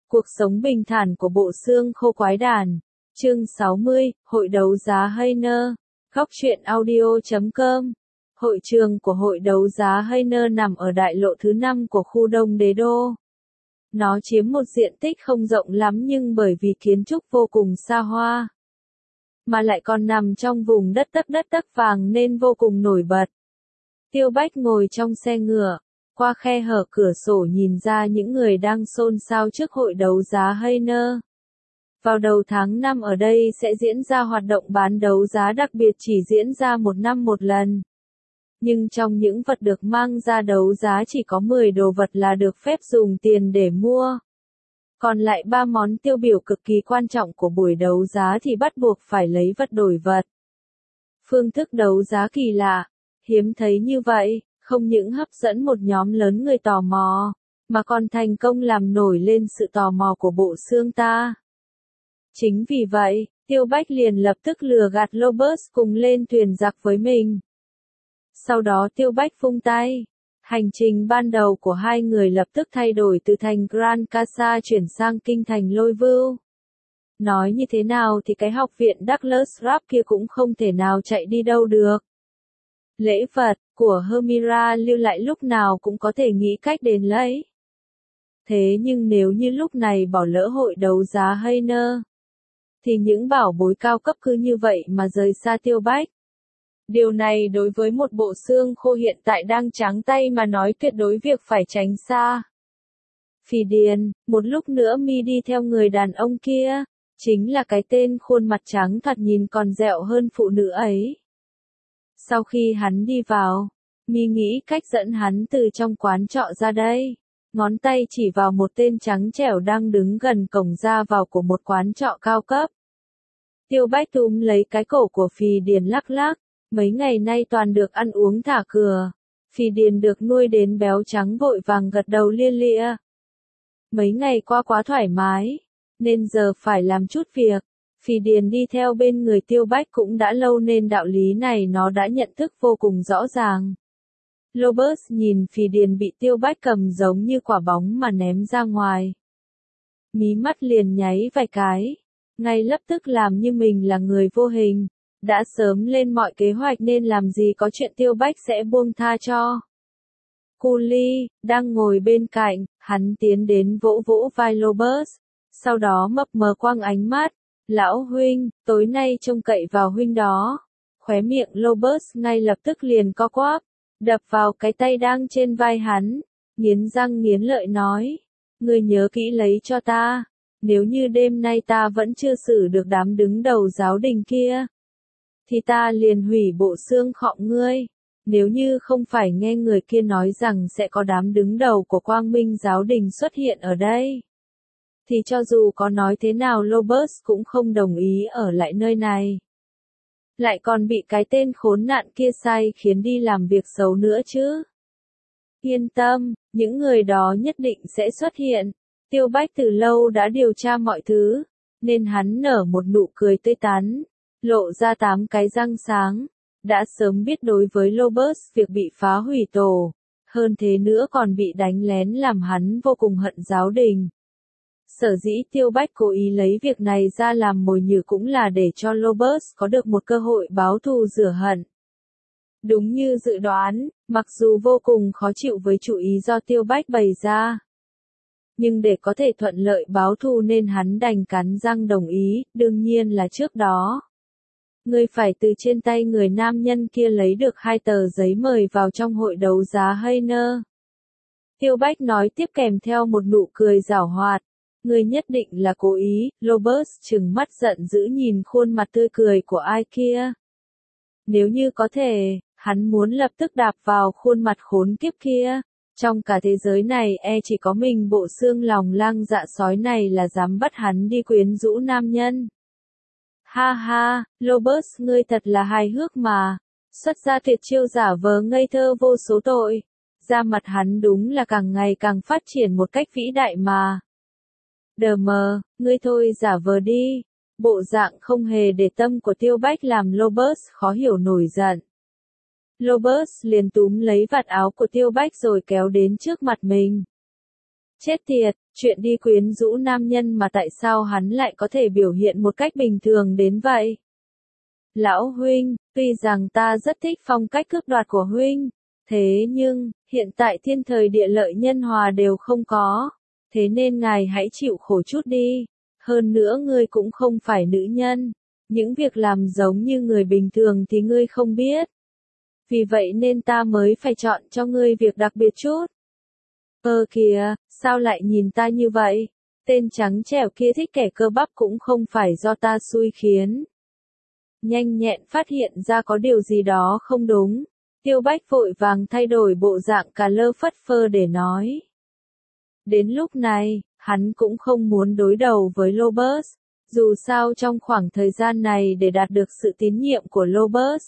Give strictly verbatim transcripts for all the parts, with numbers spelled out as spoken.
Cuộc sống bình thản của bộ xương khô quái đản. Chương sáu mươi, Hội đấu giá Hayner. Góc truyện audio chấm com. Hội trường của hội đấu giá Hayner nằm ở đại lộ thứ năm của khu Đông Đế Đô. Nó chiếm một diện tích không rộng lắm nhưng bởi vì kiến trúc vô cùng xa hoa, mà lại còn nằm trong vùng đất tấc đất tấc vàng nên vô cùng nổi bật. Tiêu Bách ngồi trong xe ngựa, qua khe hở cửa sổ nhìn ra những người đang xôn xao trước hội đấu giá Hayner. Vào đầu tháng năm ở đây sẽ diễn ra hoạt động bán đấu giá đặc biệt chỉ diễn ra một năm một lần. Nhưng trong những vật được mang ra đấu giá chỉ có mười đồ vật là được phép dùng tiền để mua. Còn lại ba món tiêu biểu cực kỳ quan trọng của buổi đấu giá thì bắt buộc phải lấy vật đổi vật. Phương thức đấu giá kỳ lạ, hiếm thấy như vậy, không những hấp dẫn một nhóm lớn người tò mò, mà còn thành công làm nổi lên sự tò mò của bộ xương ta. Chính vì vậy, Tiêu Bách liền lập tức lừa gạt Lobus cùng lên thuyền giặc với mình. Sau đó Tiêu Bách vung tay, hành trình ban đầu của hai người lập tức thay đổi từ thành Grand Casa chuyển sang kinh thành Lôi Vưu. Nói như thế nào thì cái học viện Douglas Rap kia cũng không thể nào chạy đi đâu được. Lễ vật của Hermira lưu lại lúc nào cũng có thể nghĩ cách đến lấy. Thế nhưng nếu như lúc này bỏ lỡ hội đấu giá Hayner, thì những bảo bối cao cấp cứ như vậy mà rời xa Tiêu Bách. Điều này đối với một bộ xương khô hiện tại đang trắng tay mà nói tuyệt đối việc phải tránh xa. Phì Điền, một lúc nữa mi đi theo người đàn ông kia, chính là cái tên khuôn mặt trắng thật nhìn còn dẹo hơn phụ nữ ấy. Sau khi hắn đi vào, mi nghĩ cách dẫn hắn từ trong quán trọ ra đây. Ngón tay chỉ vào một tên trắng trẻo đang đứng gần cổng ra vào của một quán trọ cao cấp. Tiêu Bách túm lấy cái cổ của Phì Điền lắc lắc, mấy ngày nay toàn được ăn uống thả cửa. Phì Điền được nuôi đến béo trắng vội vàng gật đầu lia lịa. Mấy ngày qua quá thoải mái, nên giờ phải làm chút việc. Phì Điền đi theo bên người Tiêu Bách cũng đã lâu nên đạo lý này nó đã nhận thức vô cùng rõ ràng. Lobus nhìn Phì Điền bị Tiêu Bách cầm giống như quả bóng mà ném ra ngoài. Mí mắt liền nháy vài cái, ngay lập tức làm như mình là người vô hình, đã sớm lên mọi kế hoạch nên làm gì có chuyện Tiêu Bách sẽ buông tha cho. Culi, đang ngồi bên cạnh, hắn tiến đến vỗ vỗ vai Lobus, sau đó mập mờ quăng ánh mắt, lão huynh, tối nay trông cậy vào huynh đó. Khóe miệng Lobus ngay lập tức liền co quắp, đập vào cái tay đang trên vai hắn, nghiến răng nghiến lợi nói, ngươi nhớ kỹ lấy cho ta, nếu như đêm nay ta vẫn chưa xử được đám đứng đầu giáo đình kia, thì ta liền hủy bộ xương khọng ngươi. Nếu như không phải nghe người kia nói rằng sẽ có đám đứng đầu của Quang Minh giáo đình xuất hiện ở đây, thì cho dù có nói thế nào Lobus cũng không đồng ý ở lại nơi này. Lại còn bị cái tên khốn nạn kia sai khiến đi làm việc xấu nữa chứ. Yên tâm, những người đó nhất định sẽ xuất hiện. Tiêu Bách từ lâu đã điều tra mọi thứ, nên hắn nở một nụ cười tươi tắn, lộ ra tám cái răng sáng. Đã sớm biết đối với Lobus việc bị phá hủy tổ, hơn thế nữa còn bị đánh lén làm hắn vô cùng hận giáo đình. Sở dĩ Tiêu Bách cố ý lấy việc này ra làm mồi nhử cũng là để cho Lobus có được một cơ hội báo thù rửa hận. Đúng như dự đoán, mặc dù vô cùng khó chịu với chủ ý do Tiêu Bách bày ra, nhưng để có thể thuận lợi báo thù nên hắn đành cắn răng đồng ý, đương nhiên là trước đó. Ngươi phải từ trên tay người nam nhân kia lấy được hai tờ giấy mời vào trong hội đấu giá Hayner. Tiêu Bách nói tiếp kèm theo một nụ cười giảo hoạt. Ngươi nhất định là cố ý. Lobus trừng mắt giận dữ nhìn khuôn mặt tươi cười của ai kia. Nếu như có thể, hắn muốn lập tức đạp vào khuôn mặt khốn kiếp kia. Trong cả thế giới này e chỉ có mình bộ xương lòng lang dạ sói này là dám bắt hắn đi quyến rũ nam nhân. Ha ha, Lobus ngươi thật là hài hước mà. Xuất ra tuyệt chiêu giả vờ ngây thơ vô số tội. Da mặt hắn đúng là càng ngày càng phát triển một cách vĩ đại mà. Đờ mờ, ngươi thôi giả vờ đi. Bộ dạng không hề để tâm của Tiêu Bách làm Lobus khó hiểu nổi giận. Lobus liền túm lấy vạt áo của Tiêu Bách rồi kéo đến trước mặt mình. Chết tiệt, chuyện đi quyến rũ nam nhân mà tại sao hắn lại có thể biểu hiện một cách bình thường đến vậy? Lão huynh, tuy rằng ta rất thích phong cách cướp đoạt của huynh, thế nhưng, hiện tại thiên thời địa lợi nhân hòa đều không có, thế nên ngài hãy chịu khổ chút đi, hơn nữa ngươi cũng không phải nữ nhân, những việc làm giống như người bình thường thì ngươi không biết. Vì vậy nên ta mới phải chọn cho ngươi việc đặc biệt chút. Ơ kìa, sao lại nhìn ta như vậy? Tên trắng trẻo kia thích kẻ cơ bắp cũng không phải do ta xui khiến. Nhanh nhẹn phát hiện ra có điều gì đó không đúng. Tiêu Bách vội vàng thay đổi bộ dạng cà lơ phất phơ để nói. Đến lúc này, hắn cũng không muốn đối đầu với Lobos. Dù sao trong khoảng thời gian này để đạt được sự tín nhiệm của Lobos,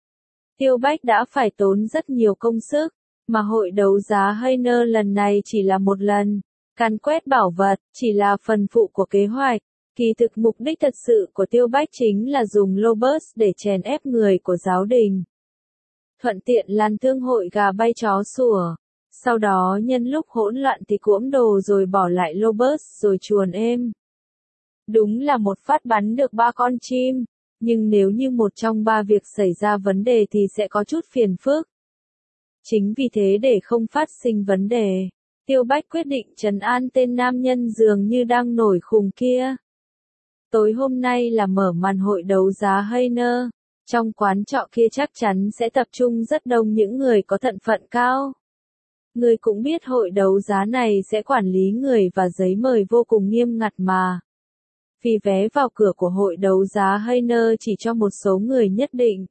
Tiêu Bách đã phải tốn rất nhiều công sức, mà hội đấu giá Hayner lần này chỉ là một lần. Càn quét bảo vật, chỉ là phần phụ của kế hoạch. Kỳ thực mục đích thật sự của Tiêu Bách chính là dùng Lobos để chèn ép người của giáo đình. Thuận tiện lan thương hội gà bay chó sủa. Sau đó nhân lúc hỗn loạn thì cuỗm đồ rồi bỏ lại Lobos rồi chuồn êm. Đúng là một phát bắn được ba con chim, nhưng nếu như một trong ba việc xảy ra vấn đề thì sẽ có chút phiền phức. Chính vì thế để không phát sinh vấn đề, Tiêu Bách quyết định trấn an tên nam nhân dường như đang nổi khùng kia. Tối hôm nay là mở màn hội đấu giá Hayner, trong quán trọ kia chắc chắn sẽ tập trung rất đông những người có thân phận cao. Người cũng biết hội đấu giá này sẽ quản lý người và giấy mời vô cùng nghiêm ngặt mà. Vì vé vào cửa của hội đấu giá Hayner chỉ cho một số người nhất định.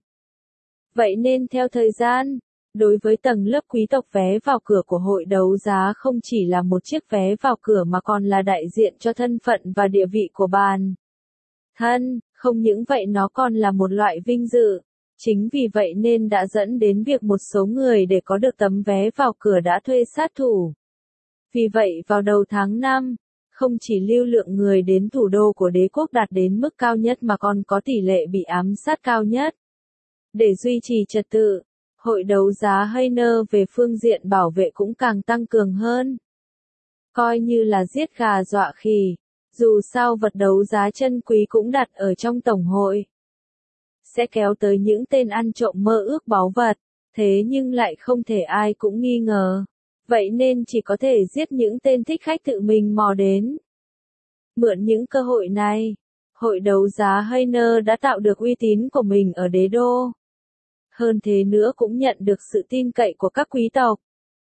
Vậy nên theo thời gian, đối với tầng lớp quý tộc vé vào cửa của hội đấu giá không chỉ là một chiếc vé vào cửa mà còn là đại diện cho thân phận và địa vị của bản thân, không những vậy nó còn là một loại vinh dự. Chính vì vậy nên đã dẫn đến việc một số người để có được tấm vé vào cửa đã thuê sát thủ. Vì vậy vào đầu tháng năm, không chỉ lưu lượng người đến thủ đô của đế quốc đạt đến mức cao nhất mà còn có tỷ lệ bị ám sát cao nhất. Để duy trì trật tự, hội đấu giá Hayner về phương diện bảo vệ cũng càng tăng cường hơn. Coi như là giết gà dọa khỉ, dù sao vật đấu giá chân quý cũng đặt ở trong tổng hội. Sẽ kéo tới những tên ăn trộm mơ ước báu vật, thế nhưng lại không thể ai cũng nghi ngờ. Vậy nên chỉ có thể giết những tên thích khách tự mình mò đến. Mượn những cơ hội này, hội đấu giá Hayner đã tạo được uy tín của mình ở đế đô. Hơn thế nữa cũng nhận được sự tin cậy của các quý tộc.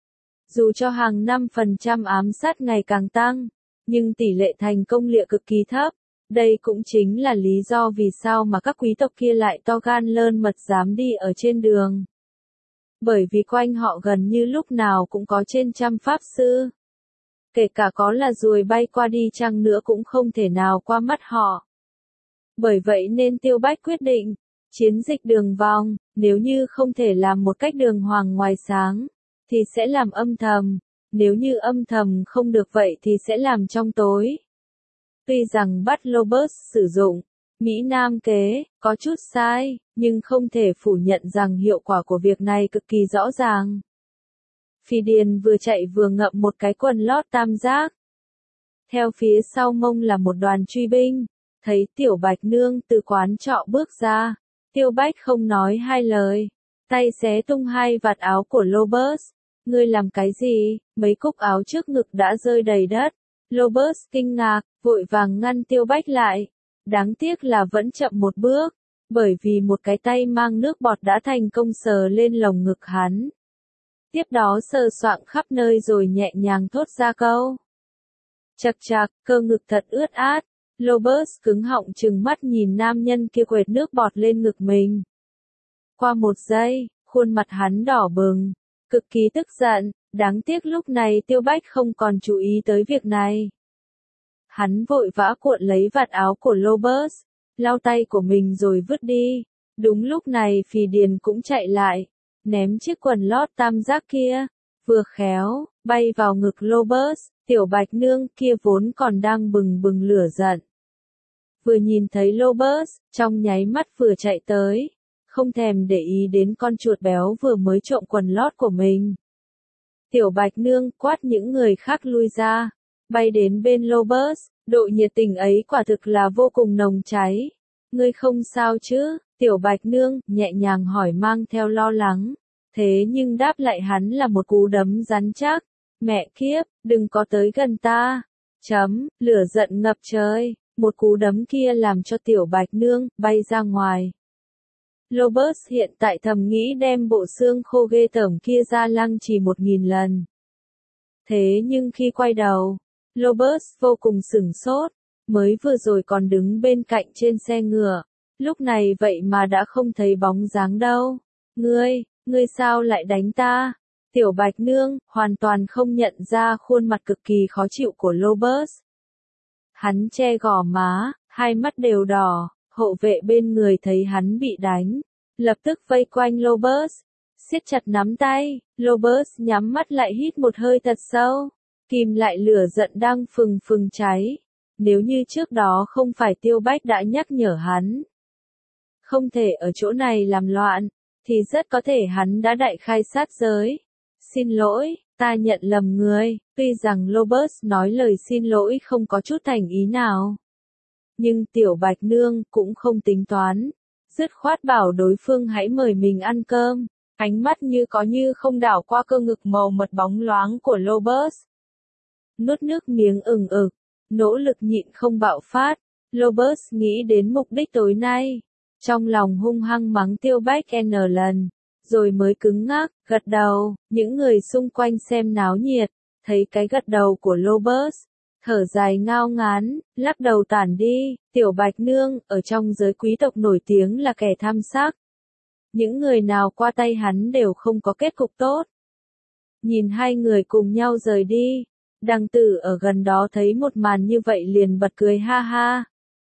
Dù cho hàng năm phần trăm ám sát ngày càng tăng, nhưng tỷ lệ thành công liệu cực kỳ thấp. Đây cũng chính là lý do vì sao mà các quý tộc kia lại to gan lơn mật dám đi ở trên đường. Bởi vì quanh họ gần như lúc nào cũng có trên trăm pháp sư. Kể cả có là ruồi bay qua đi chăng nữa cũng không thể nào qua mắt họ. Bởi vậy nên Tiêu Bách quyết định, chiến dịch đường vòng, nếu như không thể làm một cách đường hoàng ngoài sáng, thì sẽ làm âm thầm, nếu như âm thầm không được vậy thì sẽ làm trong tối. Tuy rằng bắt Lobos sử dụng Mỹ Nam kế, có chút sai, nhưng không thể phủ nhận rằng hiệu quả của việc này cực kỳ rõ ràng. Phi Điền vừa chạy vừa ngậm một cái quần lót tam giác. Theo phía sau mông là một đoàn truy binh, thấy Tiểu Bạch Nương từ quán trọ bước ra, Tiêu Bách không nói hai lời, tay xé tung hai vạt áo của Lobos. Ngươi làm cái gì? Mấy cúc áo trước ngực đã rơi đầy đất. Lobos kinh ngạc, vội vàng ngăn Tiêu Bách lại. Đáng tiếc là vẫn chậm một bước, bởi vì một cái tay mang nước bọt đã thành công sờ lên lồng ngực hắn. Tiếp đó sờ soạng khắp nơi rồi nhẹ nhàng thốt ra câu. Chật chạc, cơ ngực thật ướt át. Lobos cứng họng trừng mắt nhìn nam nhân kia quệt nước bọt lên ngực mình. Qua một giây, khuôn mặt hắn đỏ bừng, cực kỳ tức giận, đáng tiếc lúc này Tiêu Bách không còn chú ý tới việc này. Hắn vội vã cuộn lấy vạt áo của Lobos, lau tay của mình rồi vứt đi. Đúng lúc này Phì Điền cũng chạy lại, ném chiếc quần lót tam giác kia, vừa khéo, bay vào ngực Lobos. Tiểu Bạch Nương kia vốn còn đang bừng bừng lửa giận. Vừa nhìn thấy Lobos, trong nháy mắt vừa chạy tới, không thèm để ý đến con chuột béo vừa mới trộm quần lót của mình. Tiểu Bạch Nương quát những người khác lui ra, bay đến bên Lobus, độ nhiệt tình ấy quả thực là vô cùng nồng cháy. Ngươi không sao chứ? Tiểu Bạch Nương nhẹ nhàng hỏi mang theo lo lắng. Thế nhưng đáp lại hắn là một cú đấm rắn chắc. Mẹ kiếp, đừng có tới gần ta. Chấm, lửa giận ngập trời. Một cú đấm kia làm cho Tiểu Bạch Nương bay ra ngoài. Lobus hiện tại thầm nghĩ đem bộ xương khô ghê tởm kia ra lăng trì một nghìn lần. Thế nhưng khi quay đầu, Lobus vô cùng sửng sốt, mới vừa rồi còn đứng bên cạnh trên xe ngựa, lúc này vậy mà đã không thấy bóng dáng đâu. Ngươi, ngươi sao lại đánh ta? Tiểu Bạch Nương hoàn toàn không nhận ra khuôn mặt cực kỳ khó chịu của Lobus. Hắn che gò má, hai mắt đều đỏ, hộ vệ bên người thấy hắn bị đánh, lập tức vây quanh Lobus, siết chặt nắm tay. Lobus nhắm mắt lại hít một hơi thật sâu, kìm lại lửa giận đang phừng phừng cháy. Nếu như trước đó không phải Tiêu Bách đã nhắc nhở hắn, không thể ở chỗ này làm loạn, thì rất có thể hắn đã đại khai sát giới. Xin lỗi, ta nhận lầm người. Tuy rằng Lobus nói lời xin lỗi không có chút thành ý nào, nhưng Tiểu Bạch Nương cũng không tính toán, dứt khoát bảo đối phương hãy mời mình ăn cơm. Ánh mắt như có như không đảo qua cơ ngực màu mật bóng loáng của Lobus. Nuốt nước miếng ừng ực, nỗ lực nhịn không bạo phát, Lobus nghĩ đến mục đích tối nay. Trong lòng hung hăng mắng Tiêu Bách n lần, rồi mới cứng ngắc, gật đầu. Những người xung quanh xem náo nhiệt, thấy cái gật đầu của Lobus, thở dài ngao ngán, lắc đầu tản đi. Tiểu Bạch Nương ở trong giới quý tộc nổi tiếng là kẻ tham sắc. Những người nào qua tay hắn đều không có kết cục tốt. Nhìn hai người cùng nhau rời đi, Đằng Tử ở gần đó thấy một màn như vậy liền bật cười ha ha.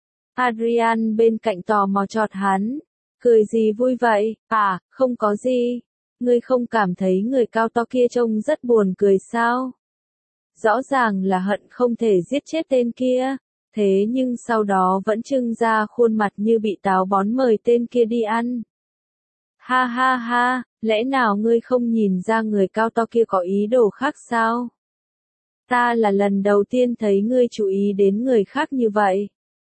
Adrian bên cạnh tò mò chọt hắn, cười gì vui vậy? À, không có gì. Ngươi không cảm thấy người cao to kia trông rất buồn cười sao? Rõ ràng là hận không thể giết chết tên kia, thế nhưng sau đó vẫn trưng ra khuôn mặt như bị táo bón mời tên kia đi ăn. Ha ha ha, lẽ nào ngươi không nhìn ra người cao to kia có ý đồ khác sao? Ta là lần đầu tiên thấy ngươi chú ý đến người khác như vậy.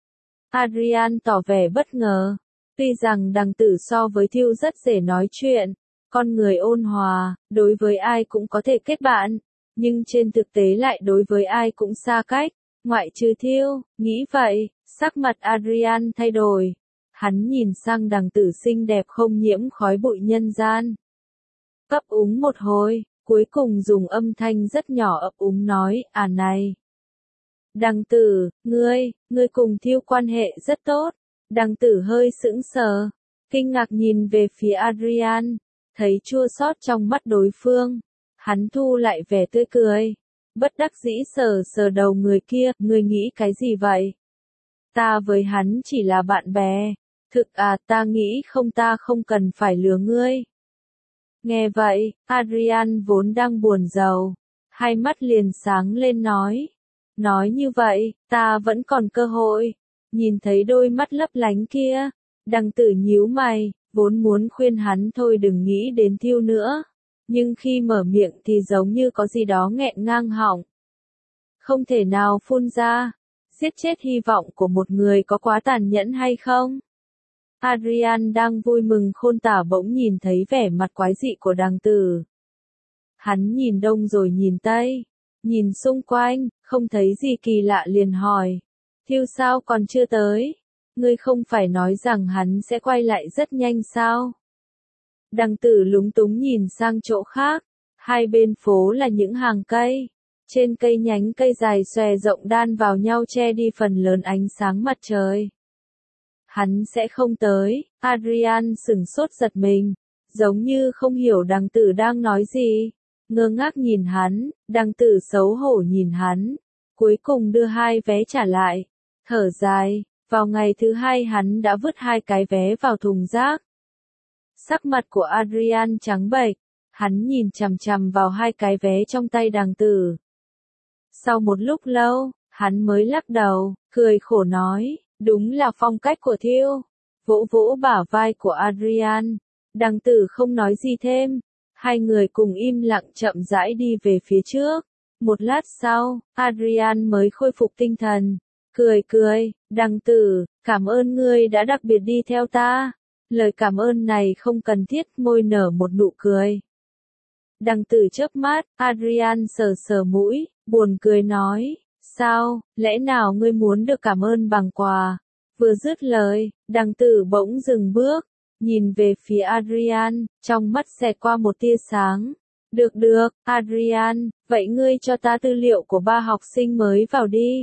Adrian tỏ vẻ bất ngờ. Tuy rằng Đằng Tử so với Thiêu rất dễ nói chuyện, con người ôn hòa, đối với ai cũng có thể kết bạn, nhưng trên thực tế lại đối với ai cũng xa cách, ngoại trừ Thiêu. Nghĩ vậy, sắc mặt Adrian thay đổi. Hắn nhìn sang Đằng Tử xinh đẹp không nhiễm khói bụi nhân gian. Ấp úng một hồi, cuối cùng dùng âm thanh rất nhỏ ấp úng nói, à này. Đằng Tử, ngươi, ngươi cùng Thiêu quan hệ rất tốt. Đằng Tử hơi sững sờ, kinh ngạc nhìn về phía Adrian, thấy chua xót trong mắt đối phương. Hắn thu lại vẻ tươi cười, bất đắc dĩ sờ sờ đầu người kia, ngươi nghĩ cái gì vậy? Ta với hắn chỉ là bạn bè. Thực à, ta nghĩ không, ta không cần phải lừa ngươi. Nghe vậy, Adrian vốn đang buồn rầu, hai mắt liền sáng lên nói. Nói như vậy, ta vẫn còn cơ hội. Nhìn thấy đôi mắt lấp lánh kia, Đằng Tử nhíu mày, vốn muốn khuyên hắn thôi đừng nghĩ đến Thiêu nữa. Nhưng khi mở miệng thì giống như có gì đó nghẹn ngang họng. Không thể nào phun ra. Giết chết hy vọng của một người có quá tàn nhẫn hay không? Adrian đang vui mừng khôn tả bỗng nhìn thấy vẻ mặt quái dị của Đằng Tử. Hắn nhìn đông rồi nhìn tây, nhìn xung quanh, không thấy gì kỳ lạ liền hỏi. Thiêu sao còn chưa tới? Ngươi không phải nói rằng hắn sẽ quay lại rất nhanh sao? Đằng Tử lúng túng nhìn sang chỗ khác, hai bên phố là những hàng cây. Trên cây nhánh cây dài xòe rộng đan vào nhau che đi phần lớn ánh sáng mặt trời. Hắn sẽ không tới. Adrian sửng sốt giật mình, giống như không hiểu Đằng Tử đang nói gì. Ngơ ngác nhìn hắn, Đằng Tử xấu hổ nhìn hắn, cuối cùng đưa hai vé trả lại, thở dài. Vào ngày thứ hai hắn đã vứt hai cái vé vào thùng rác. Sắc mặt của Adrian trắng bệch, hắn nhìn chằm chằm vào hai cái vé trong tay Đằng Tử. Sau một lúc lâu, hắn mới lắc đầu, cười khổ nói, đúng là phong cách của Thiêu. Vỗ vỗ bả vai của Adrian, Đằng Tử không nói gì thêm. Hai người cùng im lặng chậm rãi đi về phía trước. Một lát sau, Adrian mới khôi phục tinh thần. Cười cười, đằng tử, cảm ơn ngươi đã đặc biệt đi theo ta. Lời cảm ơn này không cần thiết, môi nở một nụ cười. Đằng tử chớp mắt, Adrian sờ sờ mũi, buồn cười nói, sao, lẽ nào ngươi muốn được cảm ơn bằng quà? Vừa dứt lời, đằng tử bỗng dừng bước, nhìn về phía Adrian, trong mắt xẹt qua một tia sáng. Được được, Adrian, vậy ngươi cho ta tư liệu của ba học sinh mới vào đi.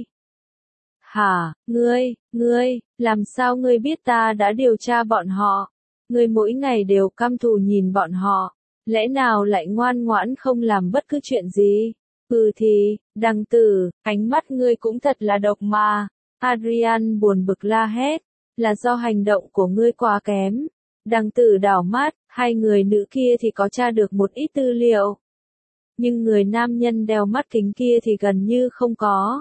Hả, ngươi, ngươi, làm sao ngươi biết ta đã điều tra bọn họ? Ngươi mỗi ngày đều căm thù nhìn bọn họ, lẽ nào lại ngoan ngoãn không làm bất cứ chuyện gì? Ừ thì, đằng tử, ánh mắt ngươi cũng thật là độc mà. Adrian buồn bực la hét, là do hành động của ngươi quá kém. Đằng tử đảo mắt, hai người nữ kia thì có tra được một ít tư liệu. Nhưng người nam nhân đeo mắt kính kia thì gần như không có.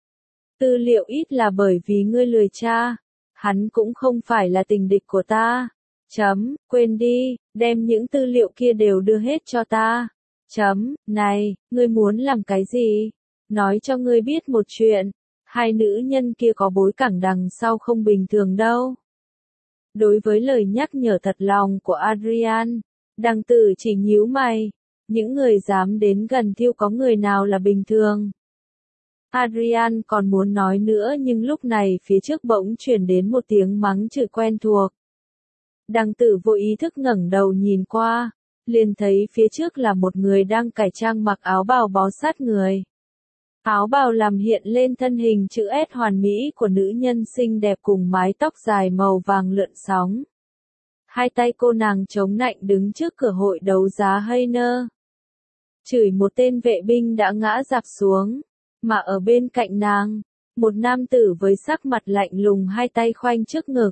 Tư liệu ít là bởi vì ngươi lười tra. Hắn cũng không phải là tình địch của ta. Chấm, quên đi, đem những tư liệu kia đều đưa hết cho ta. Chấm, này, ngươi muốn làm cái gì? Nói cho ngươi biết một chuyện. Hai nữ nhân kia có bối cảnh đằng sau không bình thường đâu. Đối với lời nhắc nhở thật lòng của Adrian, đằng tử chỉ nhíu mày. Những người dám đến gần Thiêu có người nào là bình thường? Adrian còn muốn nói nữa nhưng lúc này phía trước bỗng truyền đến một tiếng mắng chửi quen thuộc. Đằng tử vô ý thức ngẩng đầu nhìn qua, liền thấy phía trước là một người đang cải trang mặc áo bào bó sát người. Áo bào làm hiện lên thân hình chữ S hoàn mỹ của nữ nhân xinh đẹp cùng mái tóc dài màu vàng lượn sóng. Hai tay cô nàng chống nạnh đứng trước cửa hội đấu giá Heiner. Chửi một tên vệ binh đã ngã rạp xuống, mà ở bên cạnh nàng, một nam tử với sắc mặt lạnh lùng hai tay khoanh trước ngực.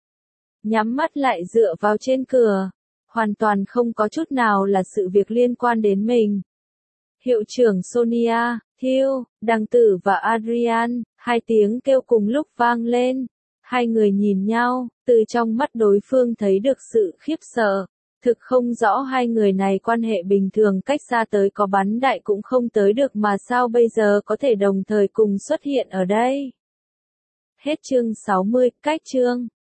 Nhắm mắt lại dựa vào trên cửa, hoàn toàn không có chút nào là sự việc liên quan đến mình. Hiệu trưởng Sonia, Thiêu, đằng tử và Adrian, hai tiếng kêu cùng lúc vang lên. Hai người nhìn nhau, từ trong mắt đối phương thấy được sự khiếp sợ. Thực không rõ hai người này quan hệ bình thường cách xa tới có bắn đại cũng không tới được mà sao bây giờ có thể đồng thời cùng xuất hiện ở đây. Hết chương sáu mươi, cách chương.